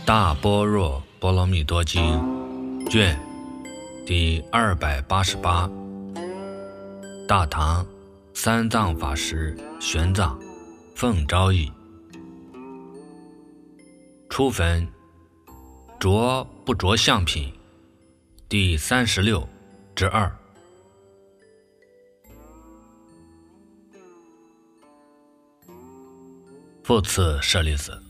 大般若波罗蜜多经卷第288，大唐三藏法师玄奘奉诏译。初分着不着相品第36之2。复次舍利子，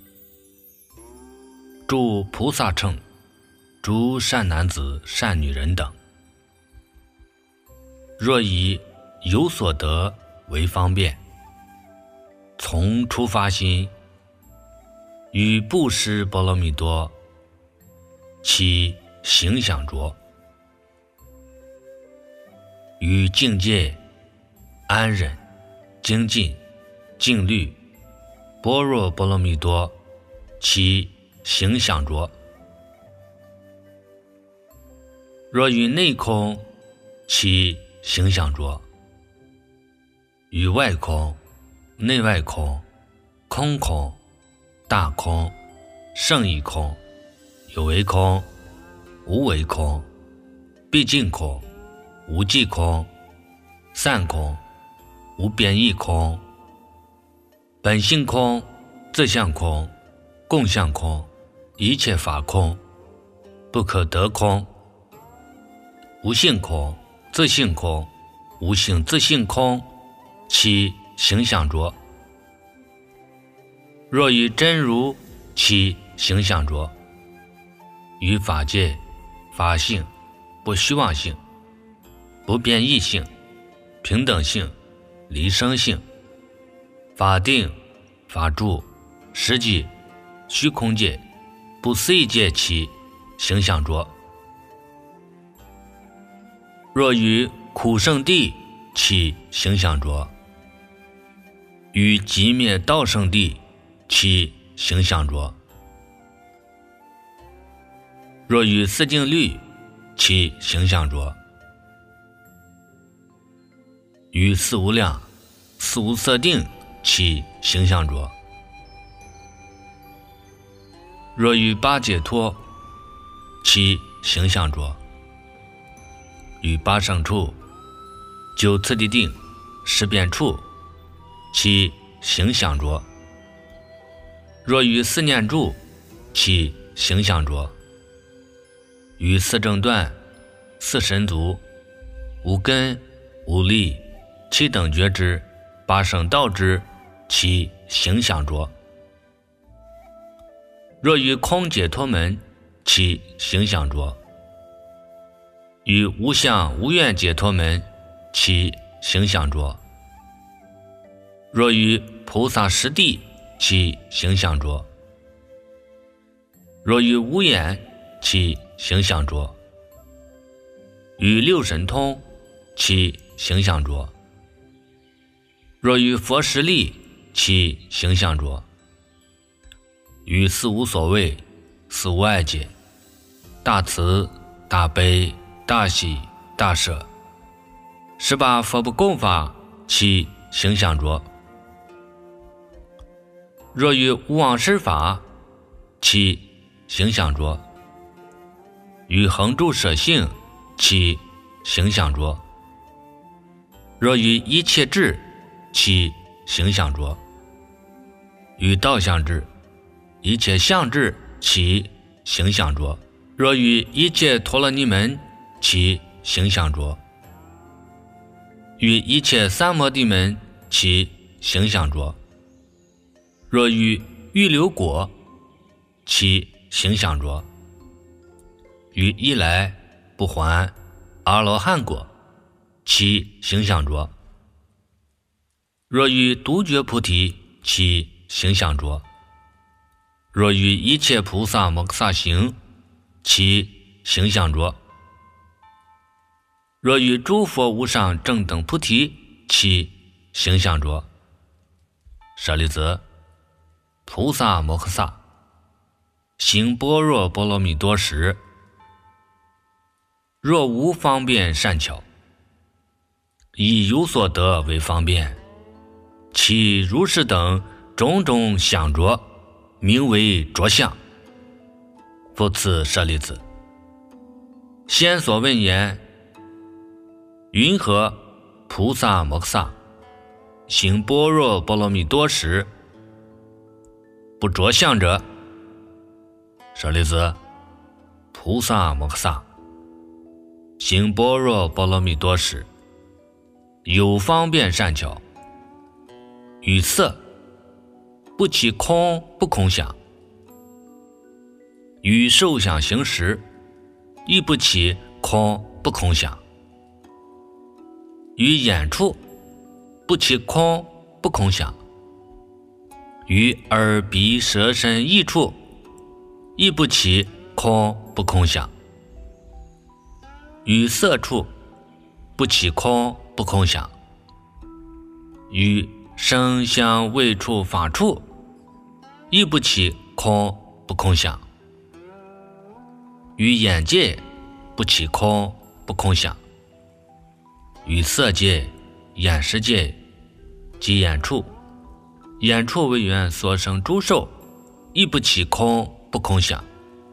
诸菩萨乘，诸善男子善女人等，若以有所得为方便，从初发心，与布施波罗蜜多，其行想着，与境界安忍精进静虑般若波罗蜜多，其行想着，若与内空，其行想着，与外空内外空空空大空胜义空有为空无为空毕竟空无际空散空无边义空本性空自相空共相空一切法空不可得空无性空自性空无性自性空其行想着，若与真如其行想着，与法界法性不虚妄性不变异性平等性离生性法定法住实际虚空界不思议界其行想着，若与苦圣地其行想着，与极灭道圣地其行想着，若与四境律其行想着，与四无量四无色定其行想着，若与八解脱其行想着，与八胜处九次第定十遍处其行想着，若与四念住其行想着，与四正断四神足无根无力七等觉知八圣道之其行想着，若与空解脱门其行想着，与无相无愿解脱门其行想着，若与菩萨实地其行想着，若与无眼其行想着，与六神通其行想着，若与佛实力其行想着，与四无所谓四无碍解大慈大悲大喜大舍18佛不共法其行想着，若与无妄施法其行想着，与恒住舍性其行想着，若与一切智其行想着，与道相智一切相智其行想着，若与一切陀罗尼门其行想着，与一切三摩地门其行想着，若与预流果其行想着，与一来不还阿罗汉果其行想着，若与独觉菩提其行想着，若与一切菩萨摩诃萨行其行想着，若与诸佛无上正等菩提其行想着。舍利子，菩萨摩诃萨行般若波罗蜜多时，若无方便善巧，以有所得为方便，其如是等种种想着，名为着相。 故此舍利子，先所问言：云何菩萨摩诃萨行般若波罗蜜多时，不着相者？舍利子，菩萨摩诃萨行般若波罗蜜多时，有方便善巧，与色不起空不空想，与受想行识亦不起空不空想，与眼处不起空不空想，与耳鼻舌身意处亦不起空不空想，与色处不起空不空想，与声香味触法处亦不起空不空想，与眼界不起空不空想，与色界、眼识界及眼处为缘所生诸受亦不起空不空想，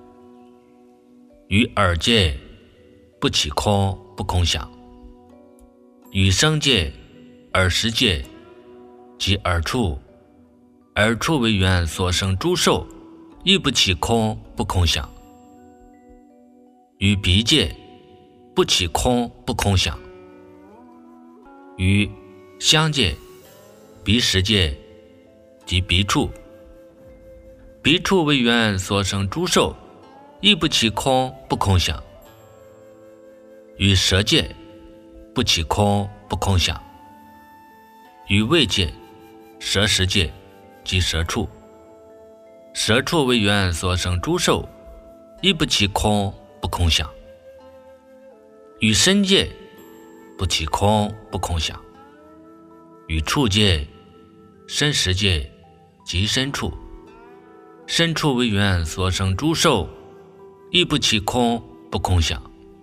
与耳界不起空不空想，与声界、耳识界及耳处为缘所生诸受亦不起空不空想，与鼻界不起空不空想，与香界、鼻识界及鼻处为缘所生诸受亦不起空不空想，与舌界不起空不空想，与味界、舌识界及舌处为缘所生诸受亦不起空不空想，与身界不起空不空想，与触界、身识界及身处为缘所生诸受亦不起空不空想，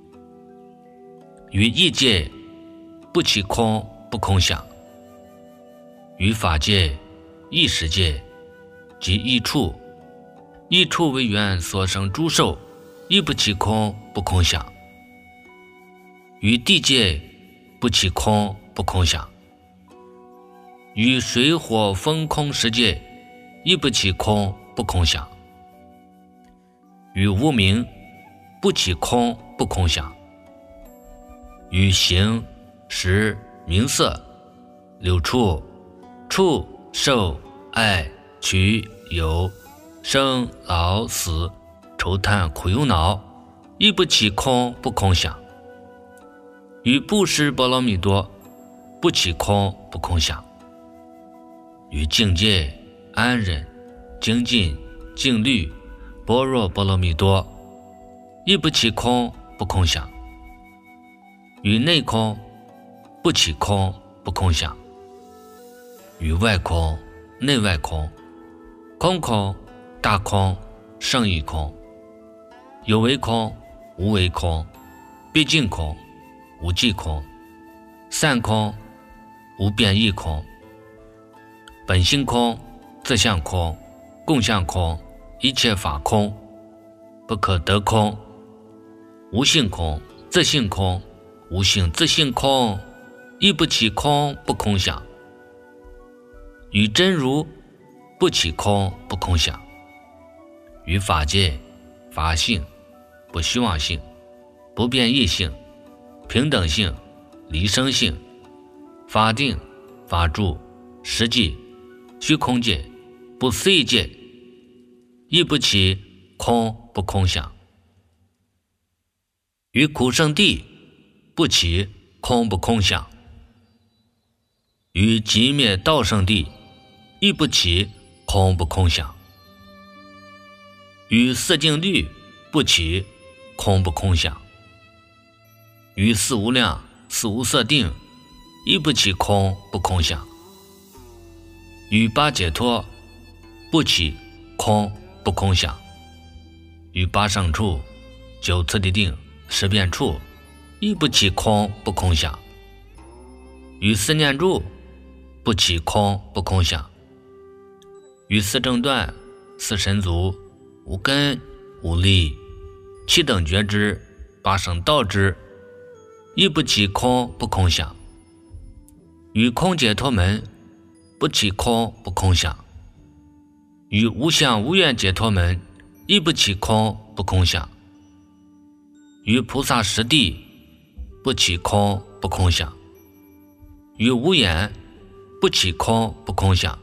与意界不起空不空想，与法界、意识界及意处为缘所生诸受亦不起空不空想，与地界不起空不空想，与水火风空识界亦不起空不空想，与无明不起空不空想，与形、识、名色、六处、触、受、爱、取、有、生、老、死、愁叹、苦忧恼亦不起空不空想，与布施波罗蜜多不起空不空想，与境界、安忍、精进、静虑、般若波罗蜜多亦不起空不空想，与内空不起空不空想，与外空、内外空、空空、大空、胜义空、有为空、无为空、毕竟空、无际空、散空、无变异空、本性空、自相空、共相空、一切法空、不可得空、无性空、自性空、无性自性空亦不起空不空想，与真如不起空不空想，与法界、法性、不虚妄性、不变异性、平等性、离生性、法定、法住、实际、虚空界、不思议界亦不起空不空想，与苦圣地不起空不空想，与极灭道圣地亦不起空不空想，与四净律不起空不空想，与四无量、四无色定亦不起空不空想，与八解脱不起空不空想，与八胜处、九次第定、十变处亦不起空不空想，与四念住不起空不空想，与四正断、四神足、无根、 无力，七等觉支，八圣道支，亦不起空不空相。于空解脱门，不起空不空相。于无相无愿解脱门，亦不起空不空相。于菩萨实地，不起空不空相。于无眼，不起空不空相。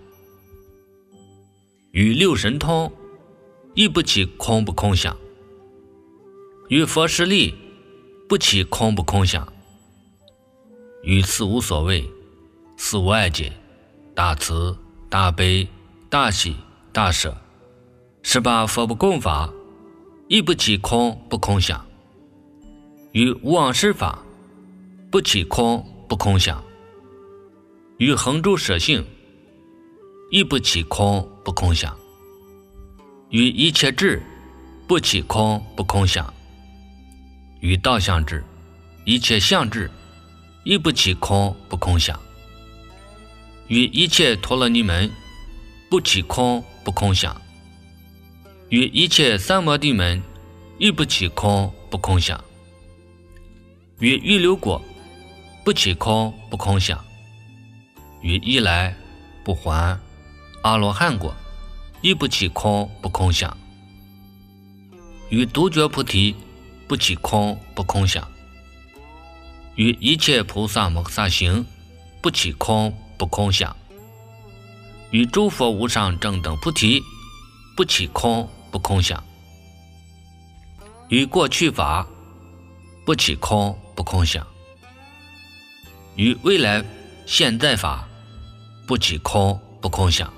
于六神通，亦不起空不空相。于佛实力，不起空不空相。于四无所谓，四无碍解，大慈大悲大喜大舍，18佛不共法，亦不起空不空相。于无妄施法，不起空不空相。于恒住舍性，亦不起空不空相。于一切智，不起空不空相。于道相智，一切相智，亦不起空不空相。于一切陀罗尼门，不起空不空相。于一切三摩地门，亦不起空不空相。于预流果，不起空不空相。于一来不还阿罗汉果，亦不起空不空相。于独觉菩提，不起空不空相。于一切菩萨摩诃萨行，不起空不空相。于诸佛无上正等菩提，不起空不空相。于过去法，不起空不空相。于未来现在法，不起空不空相。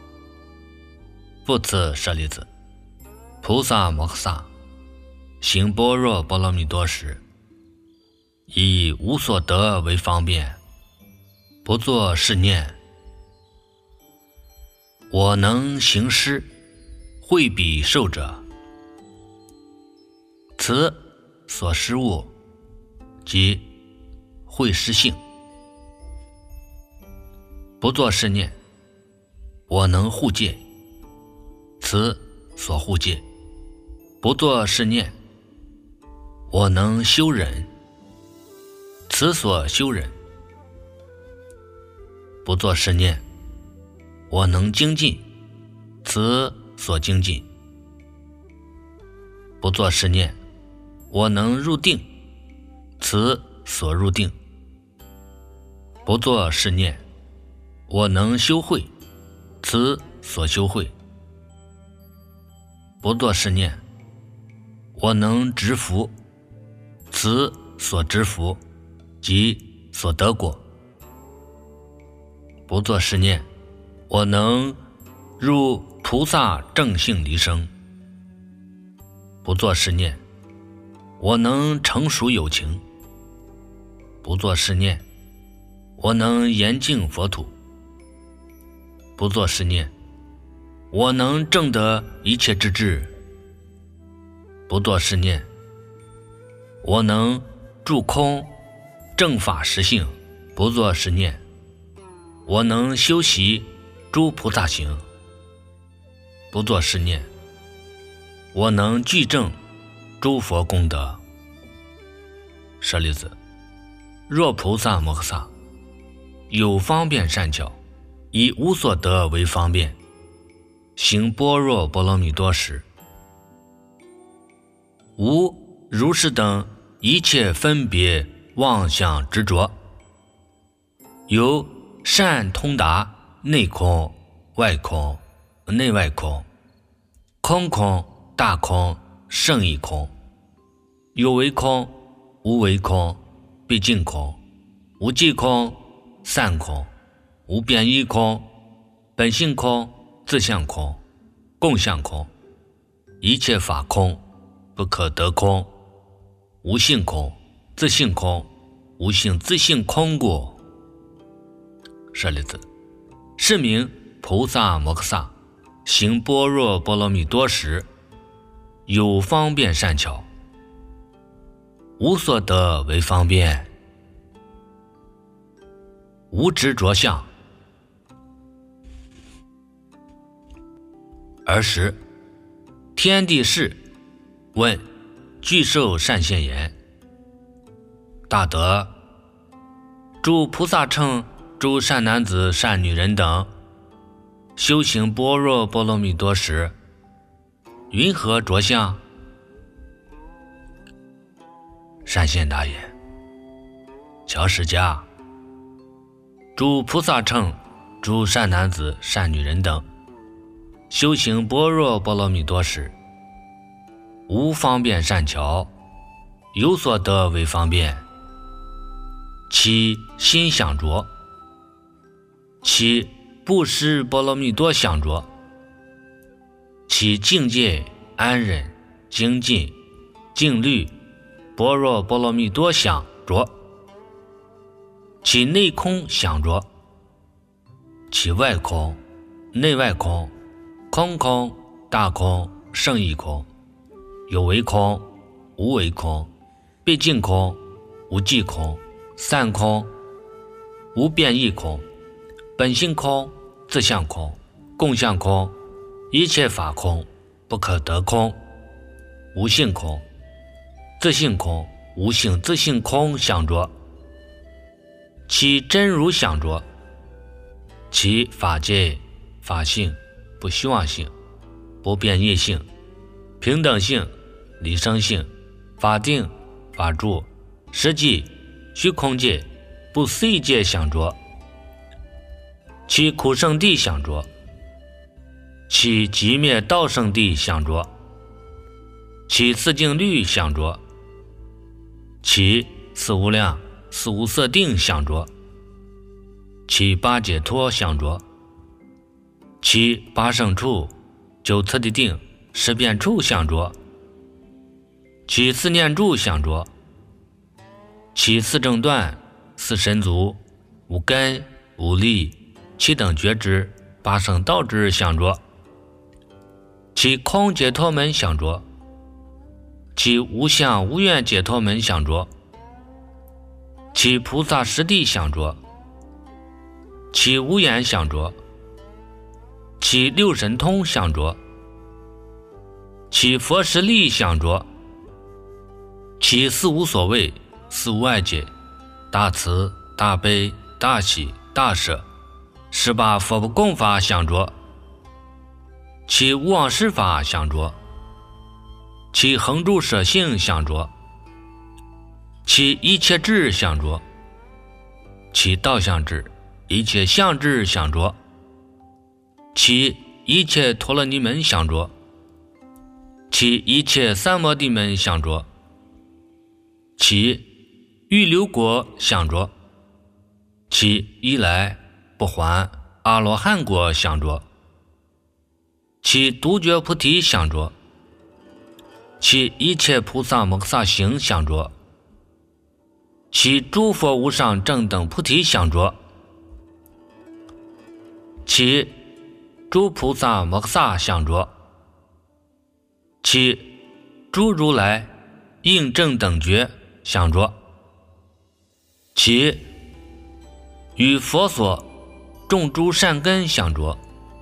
复次舍利子，菩萨摩诃萨行般若波罗蜜多时，以无所得为方便，不作是念：我能行施，惠彼受者。此所施物，即惠施性。不作是念：我能护戒。此所护戒。不作是念：我能修忍。此所修忍。不作是念：我能精进。此所精进。不作是念：我能入定。此所入定。不作是念：我能修慧。此所修慧。不作是念：我能执福。此所执福，即所得果。不作是念：我能入菩萨正性离生。不作是念：我能成熟有情。不作是念：我能严净佛土。不作是念：我能证得一切之智。不作是念：我能住空正法实性。不作是念：我能修习诸菩萨行。不作是念：我能具证诸佛功德。舍利子，若菩萨摩诃萨有方便善巧，以无所得为方便，行般若波罗蜜多时，无如是等一切分别妄想执着，由善通达内空外空内外空，空空大空胜义空，有为空无为空毕竟空，无记空散空，无变异空本性空自相空共相空，一切法空不可得空，无性空自性空无性自性空故。舍利子，是名菩萨摩诃萨行般若波罗蜜多时，有方便善巧，无所得为方便，无执着相。儿时天地事问：具受善现言。大德，诸菩萨乘、诸善男子、善女人等修行般若波罗蜜多时，云何着相？善现答言：乔释迦，诸菩萨乘、诸善男子、善女人等修行般若波罗蜜多时，无方便善巧，有所得为方便，其心想着，其布施波罗蜜多想着，其境界安忍、精进、静虑般若波罗蜜多想着，其内空想着，其外空、内外空、空空、大空、胜义空，有为空、无为空、毕竟空、无际空、散空、无变异空、本性空、自相空、共相空、一切法空、不可得空、无性空、自性空、无性自性空想着，其真如想着，其法界、法性、不虚妄性、不变异性、平等性、离生性、法定、法住、实际、虚空界、不思议界想着，其苦圣地想着，其极灭道圣地想着，其四境律想着，其四无量、四无色定想着，其八解脱想着，其八圣处、九次第定、十变处想着，其四念住想着，其四正断、四神足、无根、无力、七等觉知、八圣道知想着，其空解脱门想着，其无相无愿解脱门想着，其菩萨实地想着，其无眼想着，其六神通想着，其佛实力想着，其四无所谓、四无碍解、大慈、大悲、大喜、大舍、18佛不共法想着，其无妄施法想着，其恒住舍性想着，其一切智想着，其道相智、一切相智想着，其一切陀罗尼门想着，其一切三摩地门想着，其预流果想着，其一来不还阿罗汉果想着，其独觉菩提想着，其一切菩萨摩诃萨行想着，其诸佛无上正等菩提想着，其诸菩萨摩诃萨想着，其诸如来应正等觉想着，其与佛所种诸善根想着，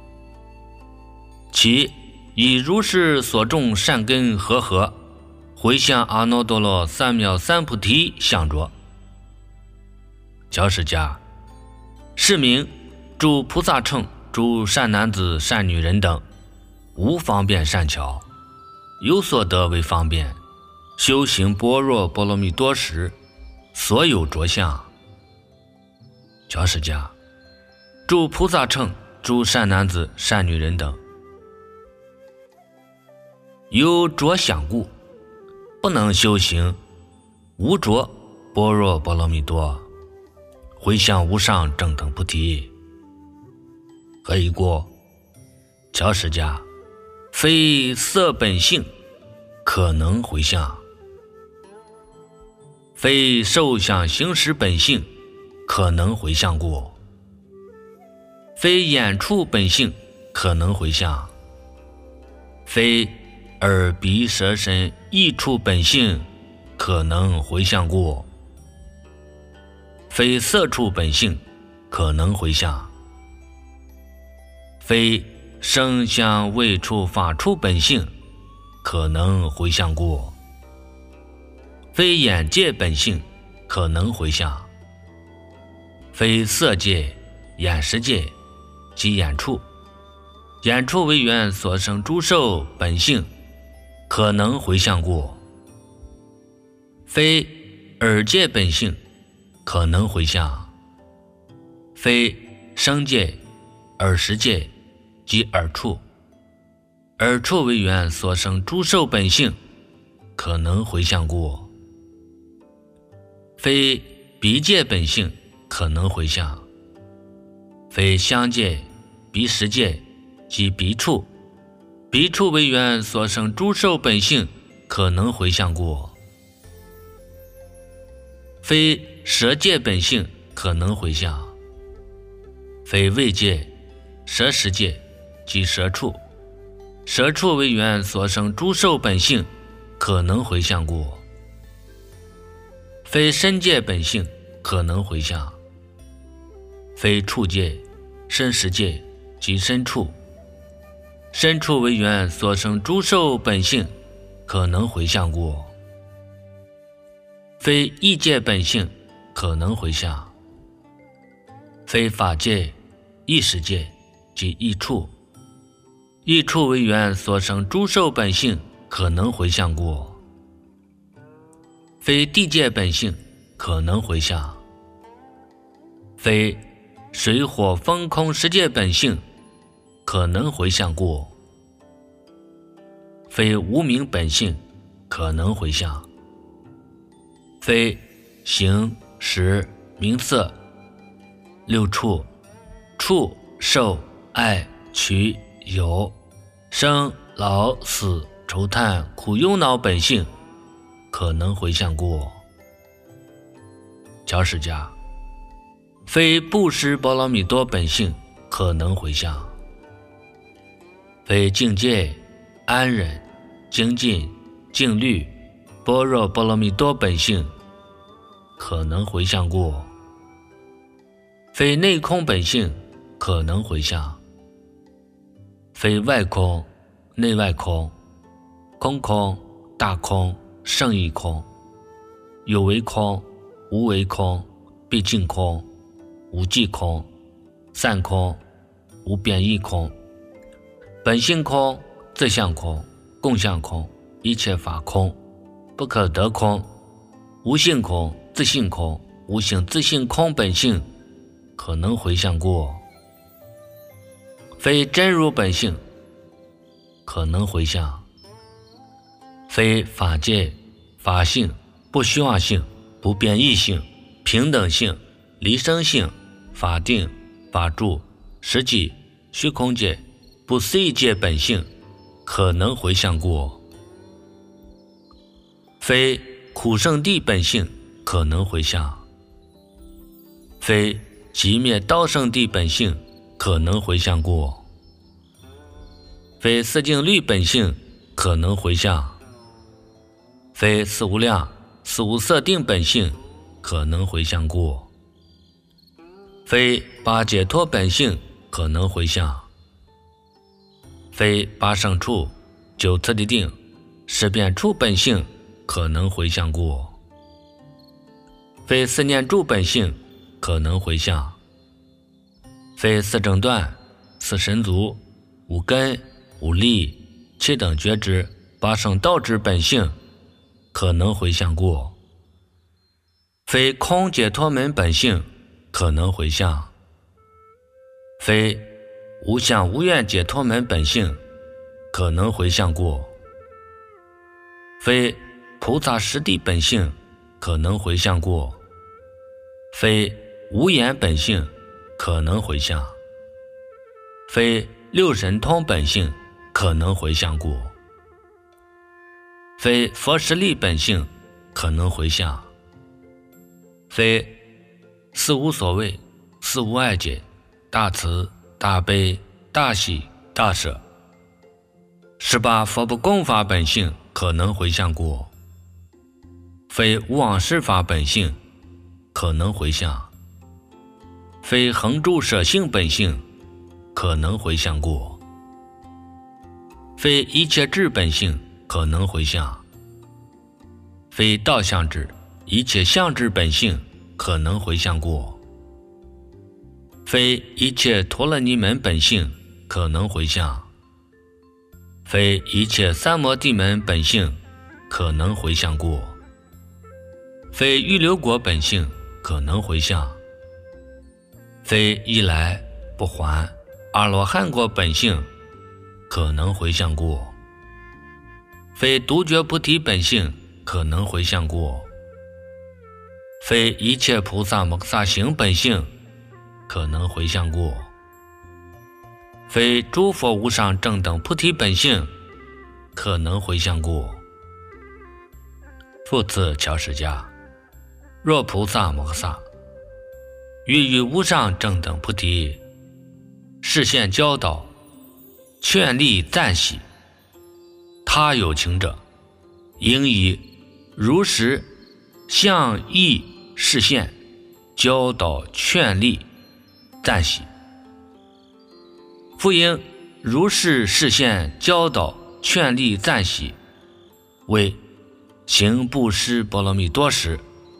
其以如是所种善根和回向阿耨多罗三藐三菩提想着。乔释迦，是名诸菩萨乘、诸善男子、善女人等无方便善巧，有所得为方便，修行般若波罗蜜多时所有着相。乔释迦，诸菩萨乘、诸善男子、善女人等有着相故，不能修行无着般若波罗蜜多，回向无上正等菩提。何以故？乔释迦，非色本性可能回向，非受想行识本性可能回向故，非眼触本性可能回向，非耳鼻舌身意触本性可能回向故，非色触本性可能回向，非声香味触法触本性可能回向过。非眼界本性，可能回向。非色界、眼识界及眼处，眼处为缘所生诸受本性，可能回向过。非耳界本性，可能回向。非声界、耳识界及耳处，耳处为缘所生诸受本性，可能回向过。非鼻界本性，可能回向。非香界、鼻识界及鼻处，鼻处为缘所生诸受本性，可能回向过。非舌界本性，可能回向。非味界、舌识界及舌处，舌处为缘所生诸受本性，可能回向过。非身界本性，可能回向。非触界、身识界及身处，身处为缘所生诸受本性，可能回向过。非意界本性，可能回向。非法界、意识界及意处，意处为缘所生诸受本性，可能回向过。非地界本性，可能回向。非水火风空十界本性，可能回向过。非无明本性，可能回向。非形、识、名色六处，触、受、爱、取、有、生、老、死、愁叹、苦忧恼本性，可能回向过。乔释迦，非布施波罗蜜多本性，可能回向。非境界、安忍、精进、静虑、般若波罗蜜多本性，可能回向过。非内空本性，可能回向。非外空、内外空、空空、大空、圣义空、有为空、无为空、毕竟空、无际空、散空、无变异空、本性空、自相空、共相空、一切法空、不可得空、无性空、自性空、无性自性空本性，可能回向过。非真如本性，可能回向。非法界、法性、不虚妄性、不变异性、平等性、离生性、法定、法住、实际、虚空界、不思议界本性，可能回向过。非苦圣地本性，可能回向。非寂灭道圣地本性，可能回向过。非四净律本性，可能回向。非四无量、四无色定本性，可能回向过。非八解脱本性，可能回向。非八胜处、九次第定、十变处本性，可能回向过。非四念住本性，可能回向。非四正断、四神足、五根、五力、七等觉知、八圣道之本性，可能回向过。非空解脱门本性，可能回向。非无相无愿解脱门本性，可能回向过。非菩萨实地本性，可能回向过。非无眼本性，可能回向。非六神通本性，可能回向过。非佛实力本性，可能回向。非四无所谓、四无碍解、大慈、大悲、大喜、大舍、18佛不共法本性，可能回向过。非无往事法本性，可能回向。非恒住舍性本性，可能回向过。非一切智本性， 可能回向。非道相之，一切相之本性，可能回向故。非一切陀罗尼门本性，可能回向。非一切三摩地门本性，可能回向故。非预流果本性，可能回向。非一来不还阿罗汉果本性，可能回向故。非独觉菩提本性，可能回向故。非一切菩萨摩诃萨行本性，可能回向故。非诸佛无上正等菩提本性，可能回向故。复次乔释迦，若菩萨摩诃萨欲于无上正等菩提示现教导，劝励赞喜，他有情者，应以如实相义示现教导劝励赞喜。复应如是示现教导劝励赞喜，为行布施波罗蜜多时，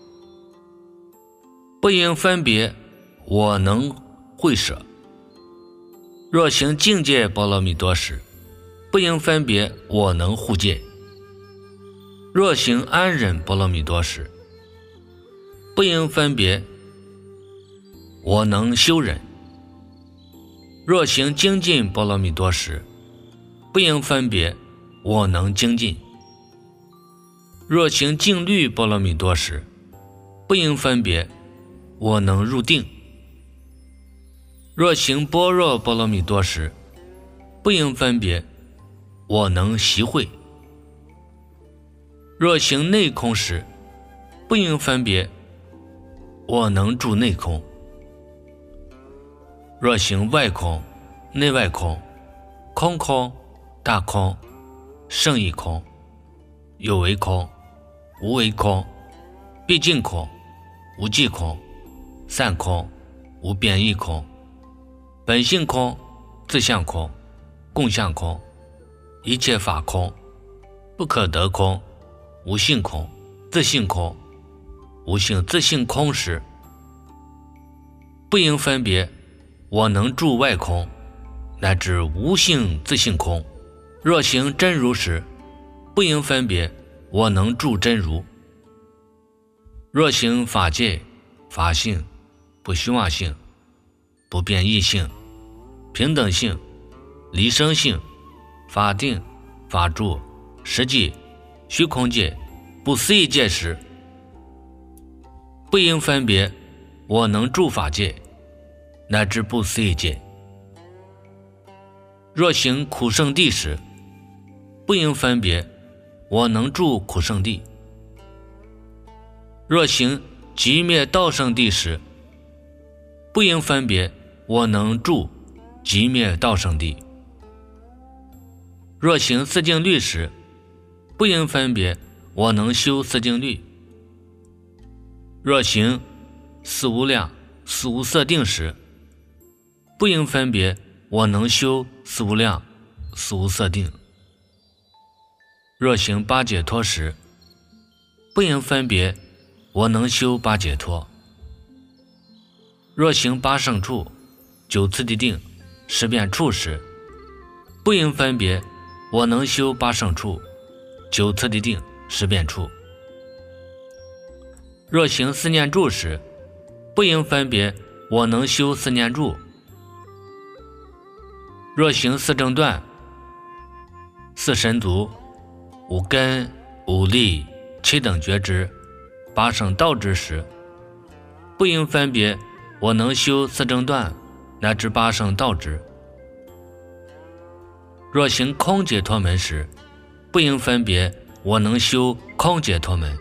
不应分别我能会舍。若行境界波罗蜜多时，不应分别我能护戒。若行安忍波罗蜜多时，不应分别我能修忍。若行精进波罗蜜多时，不应分别我能精进。若行静虑波罗蜜多时，不应分别我能入定。若行般若波罗蜜多时，不应分别我能习会。若行内空时，不应分别我能住内空。若行外空、内外空、空空、大空、胜义空、有为空、无为空、毕竟空、无际空、散空、无变异空、本性空、自相空、共相空、一切法空、不可得空、无性空、自性空、无性自性空时，不应分别我能住外空，乃至无性自性空。若行真如时，不应分别我能住真如。若行法界、法性、不虚妄性、不变异性、平等性、离生性、法定、法住、实际、虚空界、不思议界时，不应分别我能住法界乃至不思议界。若行苦圣地时，不应分别我能住苦圣地。若行极灭道圣地时，不应分别我能住极灭道圣地。若行四净律时，不应分别我能修四净律。若行四无量、四无色定时，不应分别我能修四无量、四无色定。若行八解脱时，不应分别我能修八解脱。若行八圣处、九次第定、十遍处时，不应分别我能修八圣处、九次第定、十遍处。若行四念住时，不应分别我能修四念住。若行四正断、四神足、五根、五力、七等觉知、八圣道之时，不应分别我能修四正断乃至八圣道之。若行空解脱门时，不应分别我能修空解脱门。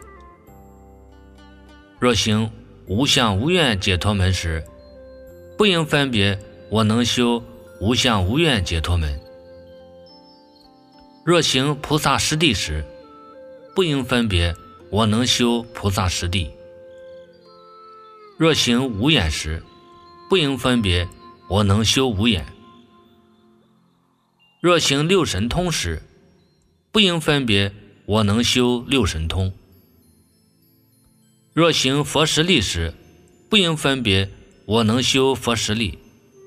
若行无相无愿解脱门时，不应分别我能修无相无愿解脱门。若行菩萨实地时，不应分别我能修菩萨实地。若行无眼时，不应分别我能修无眼。若行六神通时， 不应分别我能修六神通。若行佛实力时，不应分别我能修佛实力。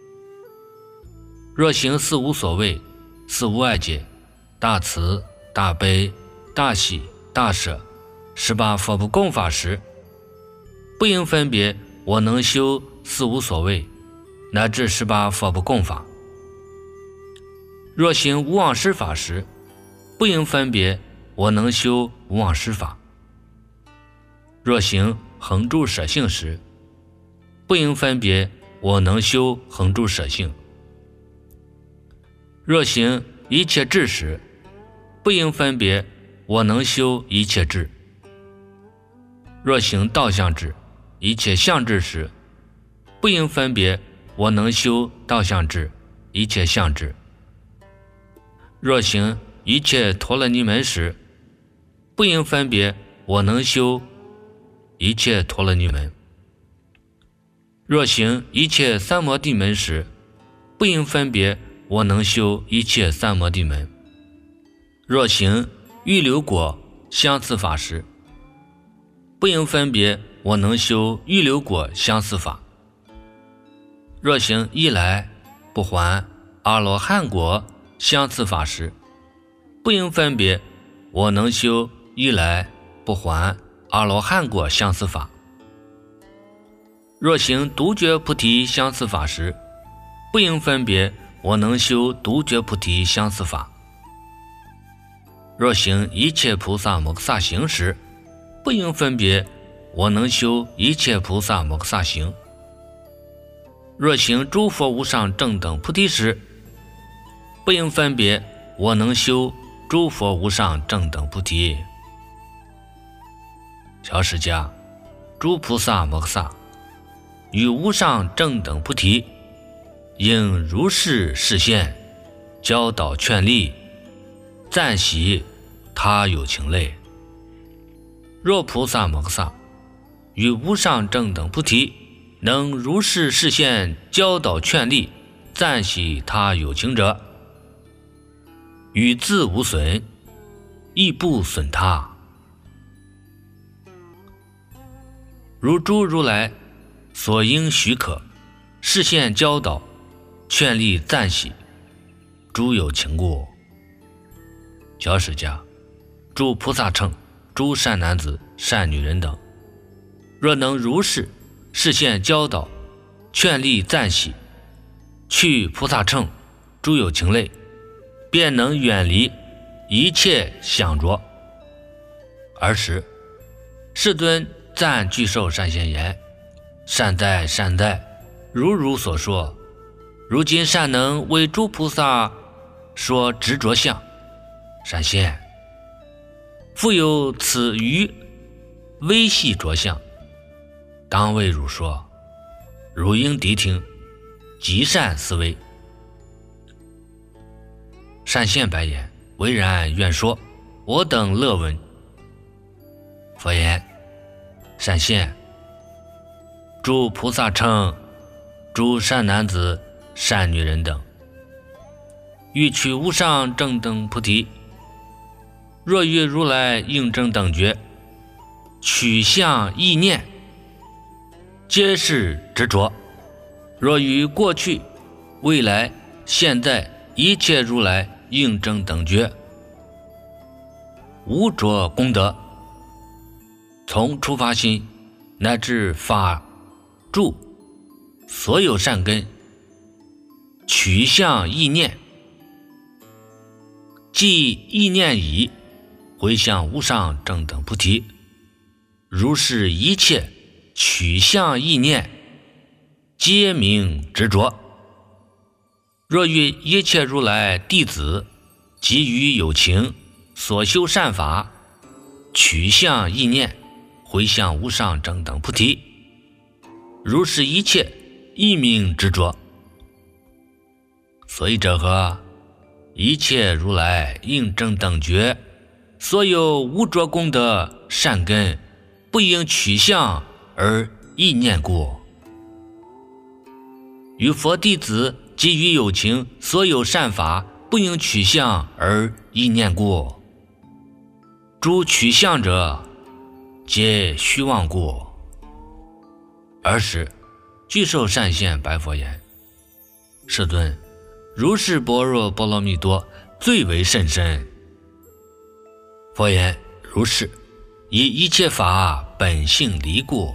若行四无所谓、四无碍解、大慈、大悲、大喜、大舍18佛不共法时，不应分别我能修四无所谓乃至18佛不共法。若行无妄施法时，不应分别我能修无妄施法。若行恒住舍性时，不应分别我能修恒住舍性。若行一切智时，不应分别我能修一切智。若行道相智、一切相智时，不应分别我能修道相智、一切相智。若行一切陀罗尼门时，不应分别我能修一切陀罗尼门。若行一切三摩地门时，不应分别我能修一切三摩地门。若行预流果相似法时，不应分别我能修预流果相似法。若行一来不还阿罗汉果相似法时，不应分别我能修一来不还阿罗汉果相似法。若行独觉菩提相似法时，不应分别我能修独觉菩提相似法。若行一切菩萨摩诃萨行时，不应分别我能修一切菩萨摩诃萨行。若行诸佛无上正等菩提时，不应分别我能修诸佛无上正等菩提。小释迦，诸菩萨摩诃萨与无上正等菩提，应如是示现，教导劝励，赞喜他有情类。若菩萨摩诃萨与无上正等菩提能如是示现，教导劝励，赞喜他有情者，与自无损，亦不损他。如诸如来所应许可，示现教导，劝励赞喜，诸有情故。小释迦，诸菩萨乘、诸善男子、善女人等，若能如是示现教导，劝励赞喜，去菩萨乘、诸有情类，便能远离一切想着。尔时，世尊赞具寿善现言：善哉善哉，如所说，如今善能为诸菩萨说执着相。善现，复有此余微细着相，当为汝说，汝应谛听，极善思维。善现白言：唯然愿说，我等乐闻。佛言：善现，诸菩萨乘、诸善男子、善女人等，欲取无上正等菩提，若于如来应正等觉，取相意念，皆是执着。若于过去、未来、现在一切如来应正等觉，无着功德，从初发心乃至法住所有善根，取相意念，即意念已，回向无上正等菩提。如是一切取相意念，皆名执着。若于一切如来弟子及于有情所修善法，取相意念，回向无上正等菩提，如是一切亦名执着。所以者何？一切如来应正等觉，所有无着功德善根，不应取相而意念故。于佛弟子及于有情所有善法，不应取相而意念故。 诸取相者，皆虚妄故。尔时，具寿善现白佛言：世尊，如是般若波罗蜜多最为甚深。佛言：如是，以一切法本性离故。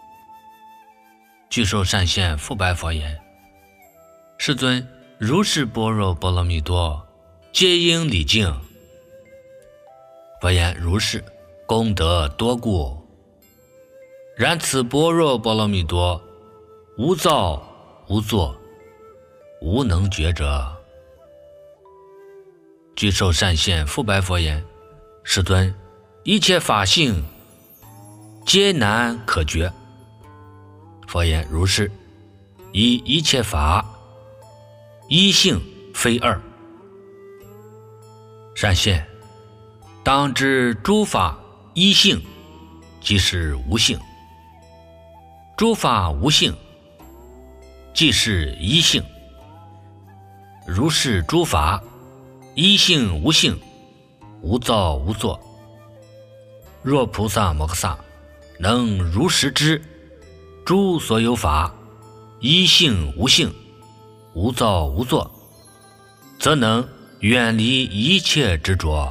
具寿善现复白佛言：世尊，如是般若波罗蜜多皆应礼敬。佛言：如是，功德多故。然此般若波罗蜜多无造无作，无能觉者。具寿善现复白佛言：世尊，一切法性皆难可觉。佛言：如是，以一切法一性非二。善现，当知诸法一性即是无性，诸法无性即是一性。如是诸法一性无性，无造无作。若菩萨摩诃萨能如实知诸所有法一性无性，无造无作，则能远离一切执着。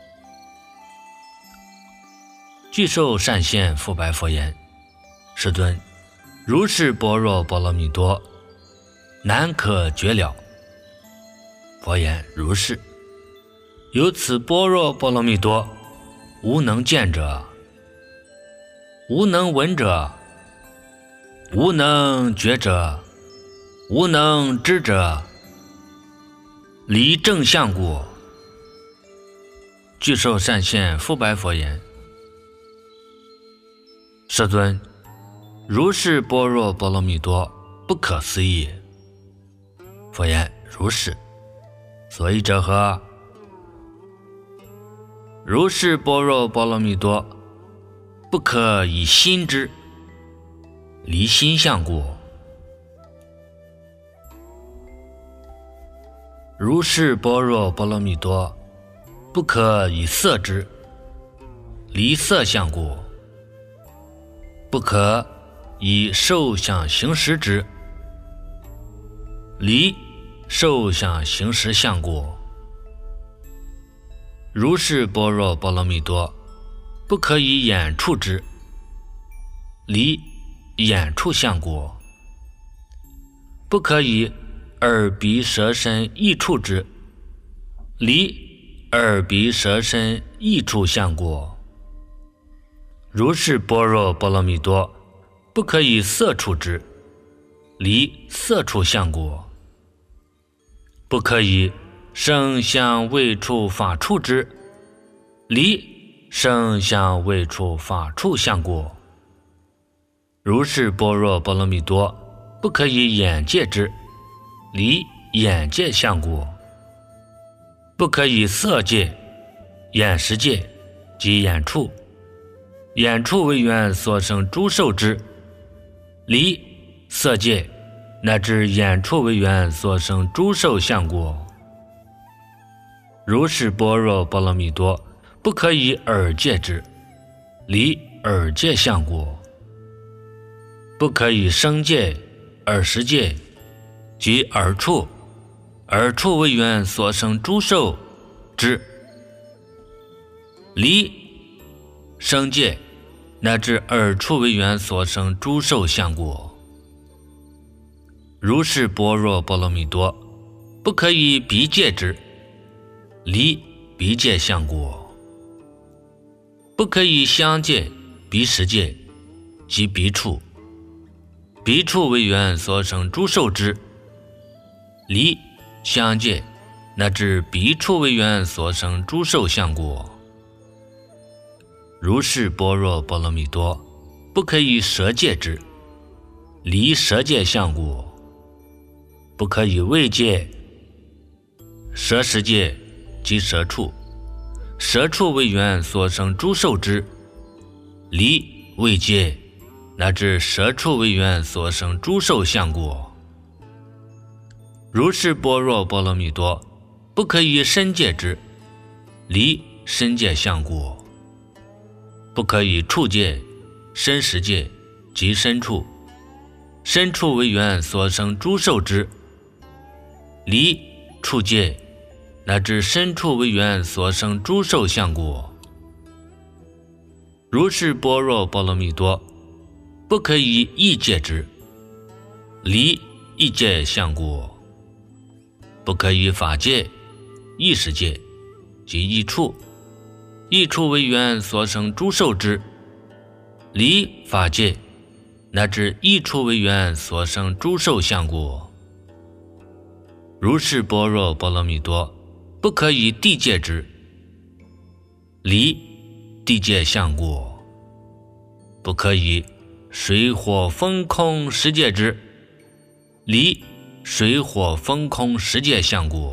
具寿善现复白佛言：世尊，如是般若波罗蜜多难可觉了。佛言：如是，有此般若波罗蜜多无能见者，无能闻者，无能觉者，无能知者，离正相故。具寿善现复白佛言：世尊，如是般若波罗蜜多不可思议。佛言：如是，所以者何？如是般若波罗蜜多不可以心知，离心相故。如是般若波罗蜜多不可以色知，离色相故。不可以受想行识知，离受想行识相故。如是般若波罗蜜多不可以眼触知，离眼触相故。不可以耳鼻舌身意触知，离耳鼻舌身意触相故。如是般若波罗蜜多不可以色触知，离色触相故。不可以声香味触法触知，离声香味触法触相故。如是般若波罗蜜多不可以眼界知，离眼界相故。不可以色界、眼识界及眼触，眼触为缘所生诸受知，离色界乃至眼触为缘所生诸受相故。如是般若波罗蜜多不可以耳界知，离耳界相故。不可以声界、耳识界及耳触，耳触为缘所生诸受知，离声界乃至耳触为缘所生诸受相故。如是般若波罗蜜多不可以鼻界知，离鼻界相故。不可以香界、鼻识界及鼻触，鼻触为缘所生诸受知，离香界乃至鼻触为缘所生诸受相故。如是般若波罗蜜多不可以舌界知，离舌界相故。不可以味界、舌识界及舌触，舌触为缘所生诸受知，离味界乃至舌触为缘所生诸受相故。如是般若波罗蜜多不可以身界知，离身界相故。 不可以触界、身实界及身处。身处为缘所生诸受之，离触界乃至身处为缘所生诸受相故。如是般若波罗蜜多，不可以异界之，离异界相故。不可以法界、异识界及异处。异处为缘所生诸受之，离法界乃至异处为缘所生诸受相故。如是般若波罗蜜多，不可以地界之，离地界相故。不可以水火风空十界之，离水火风空十界相故。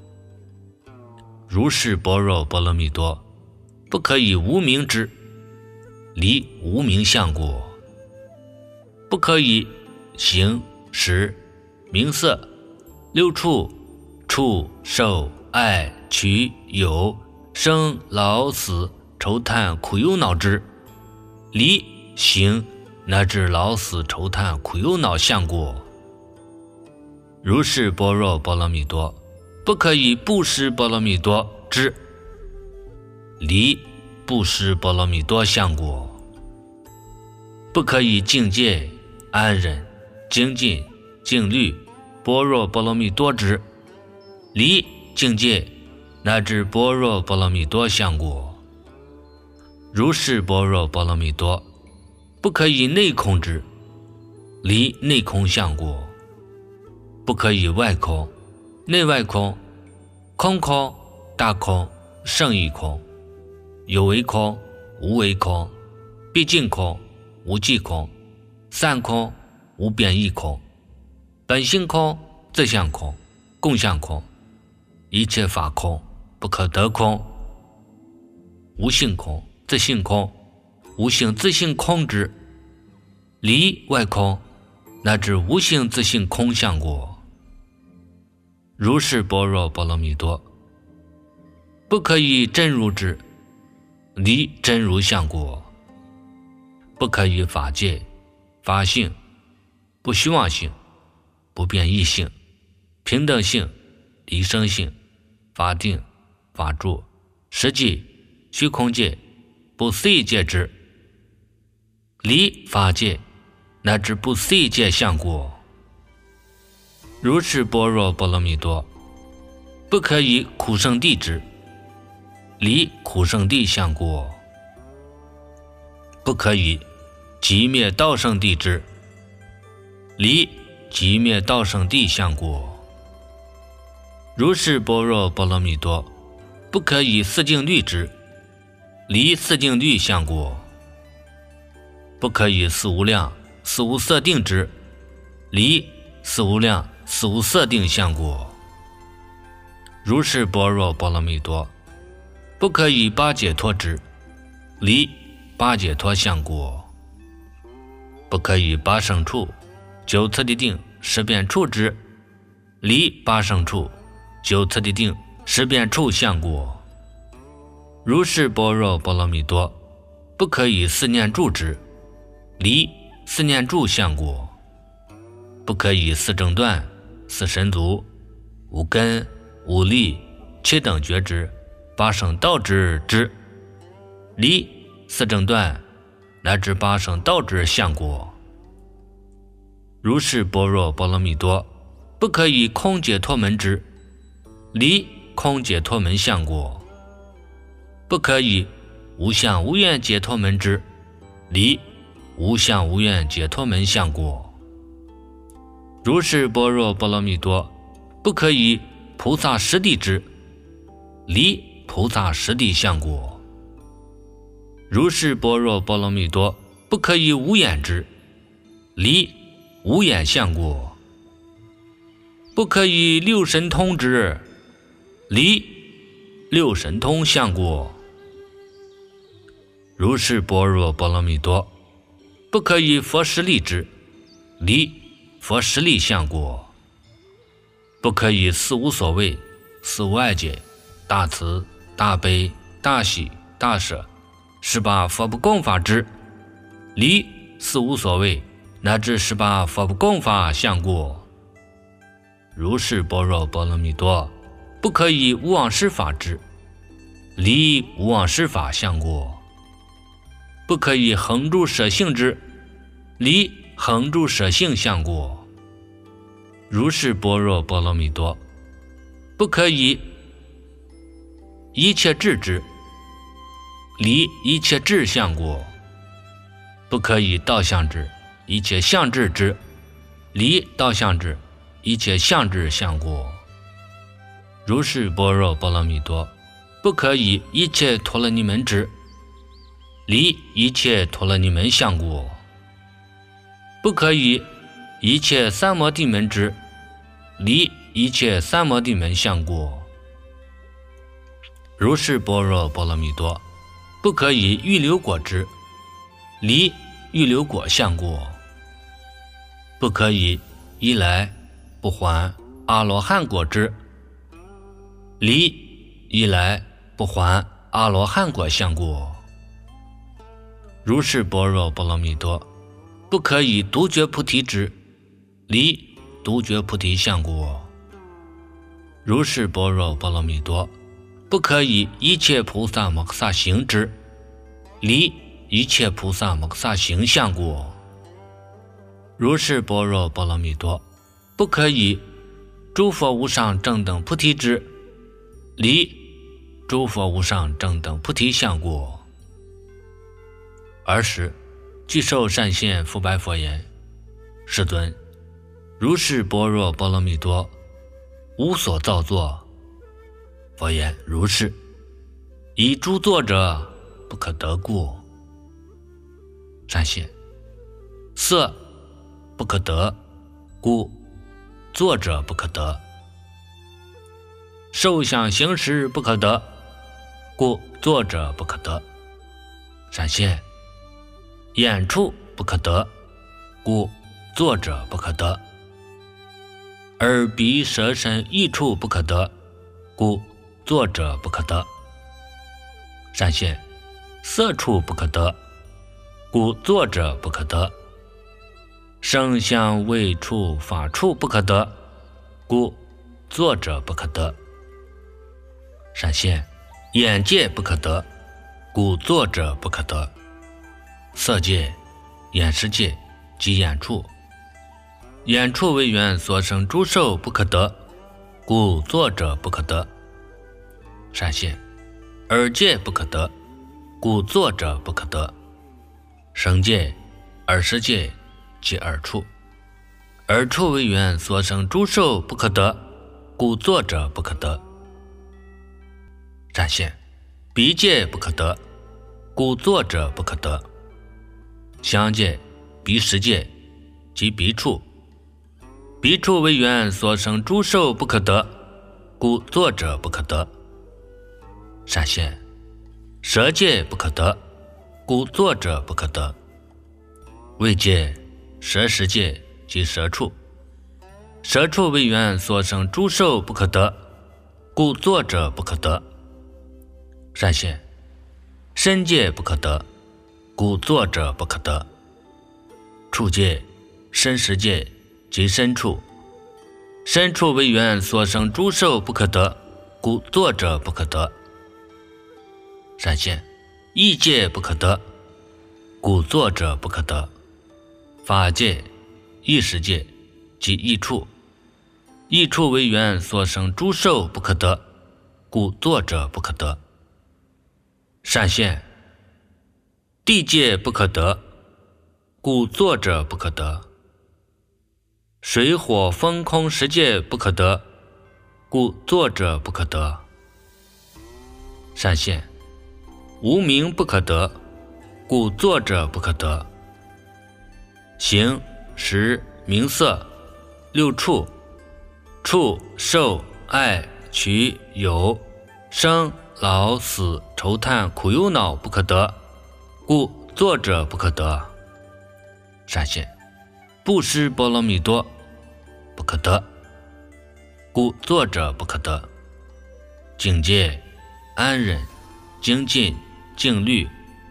如是般若波罗蜜多，不可以无明之，离无明相故。不可以形、识、名色、六处、触、受、爱、取、有、生、老、死、愁叹、苦忧恼之，离形乃至老死愁叹苦忧恼相故。如是般若波罗蜜多，不可以布施波罗蜜多之，离布施波罗蜜多相故。不可以境界、安忍、精进、静虑般若波罗蜜多之，离境界乃至般若波罗蜜多相故。如是般若波罗蜜多，不可以内空之，离内空相故。不可以外空、内外空、空空、大空、胜义空、有为空、无为空、毕竟空、无际空、散空、无变异空、本性空、自相空、共相空、一切法空、不可得空、无性空、自性空、无性自性空之，离外空乃至无性自性空相故。如是般若波罗蜜多，不可以真如之，离真如相故。不可以法界、法性、不虚妄性、不变异性、平等性、离生性、法定、法住、实际、虚空界、不思议界之，离法界乃至不思议界相故。如是般若波罗蜜多，不可以苦圣地之，离苦圣地相故。不可以极灭道圣地之，离极灭道圣地相故。如是般若波罗蜜多，不可以四境律之，离四境律相故。不可以四无量、四无色定之，离四无量、四无色定相故。如是般若波罗蜜多，不可以八解脱之，离八解脱相故。不可以八胜处、九次第定、十遍处之，离八胜处、九次第定、十遍处相故。如是般若波罗蜜多，不可以四念住之，离四念住相故。不可以四正断、四神足、五根、五力、七等觉之、八圣道之，离四正断乃至八圣道之相故。如是般若波罗蜜多，不可以空解脱门之，离空解脱门相故。不可以无相无愿解脱门之，离无相无愿解脱门相故。如是般若波罗蜜多，不可以菩萨实地之，离菩萨实地相故。如是般若波罗蜜多，不可以无眼之，离无眼相故。不可以六神通之，离六神通相故。如是般若波罗蜜多，不可以佛实力之，离佛实力相故。不可以四无所谓、四无碍解、大慈、大悲、大喜、大舍、 是把佛不共法之，离是无所谓，乃至是把佛不共法相过。如是般若波罗蜜多，不可以无忘失法之，离无忘失法相过。不可以恒住舍性之，离恒住舍性相过。如是般若波罗蜜多，不可以一切智之，离一切智相过。不可以道相之，一切相智之，离道相之，一切相智相过。如是般若波罗蜜多，不可以一切陀罗尼门之，离一切陀罗尼门相过。不可以一切三摩地门之，离一切三摩地门相过。如是般若波罗蜜多，不可以预流果之，离预流果相过。不可以一来不还阿罗汉果之，离一来不还阿罗汉果相过。如是般若波罗蜜多，不可以独觉菩提之，离独觉菩提相过。如是般若波罗蜜多，不可以一切菩萨摩诃萨行之，离一切菩萨摩诃萨行相过。如是般若波罗蜜多，不可以诸佛无上正等菩提之，离诸佛无上正等菩提相过。尔时具受善现复白佛言：世尊，如是般若波罗蜜多，无所造作。佛言：如是，以诸作者不可得故。善现，色不可得，故作者不可得；受想行识不可得，故作者不可得。善现，眼处不可得，故作者不可得；耳鼻舌身意处不可得，故作者不可得。善现，色处不可得，故作者不可得；声香味触法处不可得，故作者不可得。善现，眼界不可得，故作者不可得；色界、眼识界及眼处，眼处为缘所生诸受不可得，故作者不可得。善现，耳界不可得，故作者不可得；声界、耳识界及耳处，耳处为缘所生诸受不可得，故作者不可得。善现，鼻界不可得，故作者不可得；香界、鼻识界及鼻处，鼻处为缘所生诸受不可得，故作者不可得。善现，舌界不可得，故作者不可得；味界、舌识界及舌处，舌处为缘所生诸受不可得，故作者不可得。善现，身界不可得，故作者不可得；触界、身识界及身处，身处为缘所生诸受不可得，故作者不可得。善现，意界不可得，故作者不可得；法界、意识界及意处，意处为缘所生诸受不可得，故作者不可得。善现，地界不可得，故作者不可得；水火风空识界不可得，故作者不可得。善现，无名不可得，故作者不可得；形、识、名色、六处、触、受、爱、取、有、生、老、死、愁叹、苦忧恼不可得，故作者不可得。善现，布施波罗蜜多不可得，故作者不可得；境界、安忍、精进、静虑、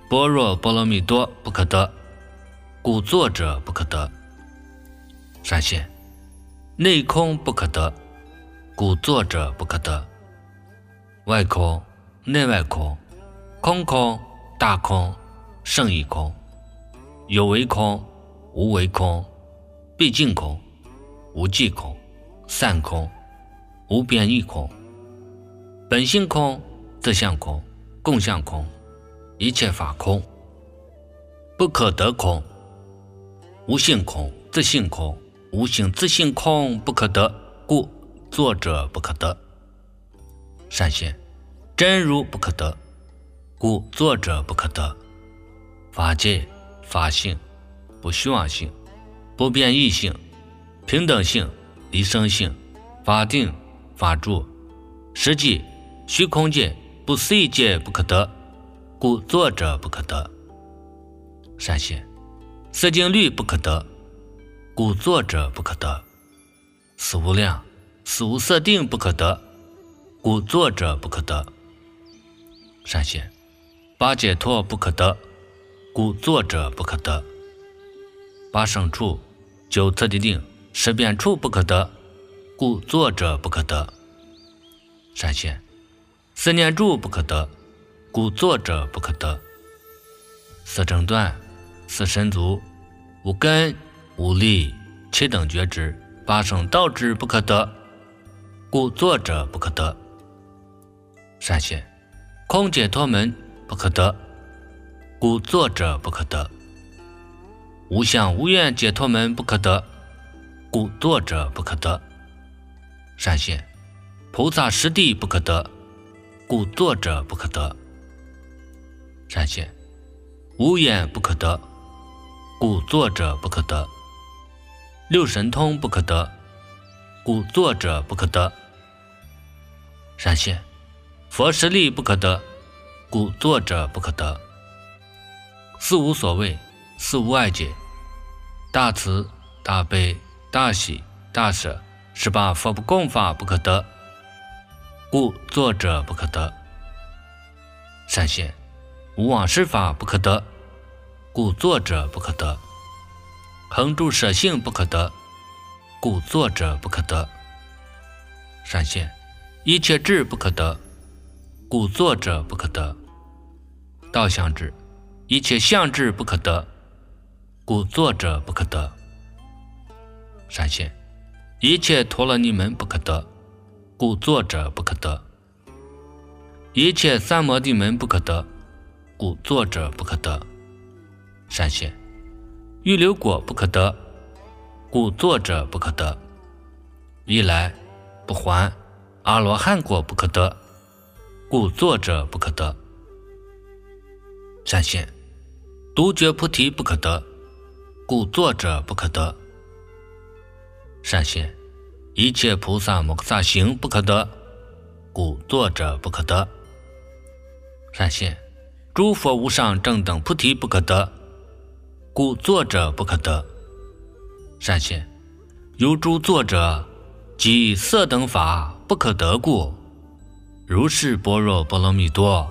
般若波罗蜜多不可得，故作者不可得。闪现内空不可得，故作者不可得。外空、内外空，空空、大空、胜义空，有为空、无为空，毕竟空、无际空，散空、无边异空，本性空、自相空、共相空，一切法空，不可得空，无性空、自性空，无性自性空不可得，故作者不可得。闪现真如不可得，故作者不可得。法界、法性、不虚妄性、不变异性、平等性、离生性、法定、法住、实际、虚空界、不思议界不可得，故作者不可得。闪现色境律不可得，故作者不可得。死无量、死无色定不可得，故作者不可得。闪现八解脱不可得，故作者不可得。八胜处、九次第定、十变处不可得，故作者不可得。闪现四念住不可得，故作者不可得。四正断、四神足、无根、无力、七等觉知、八圣道知不可得，故作者不可得。闪现空解脱门不可得，故作者不可得。无相无愿解脱门不可得，故作者不可得。闪现菩萨实地不可得，故作者不可得。闪现无眼不可得，故作者不可得。六神通不可得，故作者不可得。闪现佛实力不可得，故作者不可得。四无所谓、四无碍解、大慈、大悲、大喜、大舍18佛不共法不可得，故作者不可得。闪现无往事法不可得，故作者不可得。恒住舍性不可得，故作者不可得。闪现一切智不可得，故作者不可得。道相智、一切相智不可得，故作者不可得。闪现一切陀罗尼门不可得，故作者不可得。一切三摩地门不可得，故作者不可得。闪现预流果不可得，故作者不可得。一来不还阿罗汉果不可得，故作者不可得。闪现独觉菩提不可得，故作者不可得。闪现一切菩萨摩诃萨行不可得，故作者不可得。闪现诸佛无上正等菩提不可得，故作者不可得。闪现有诸作者即色等法不可得故，如是般若波罗蜜多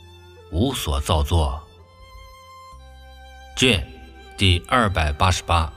无所造作。卷第288。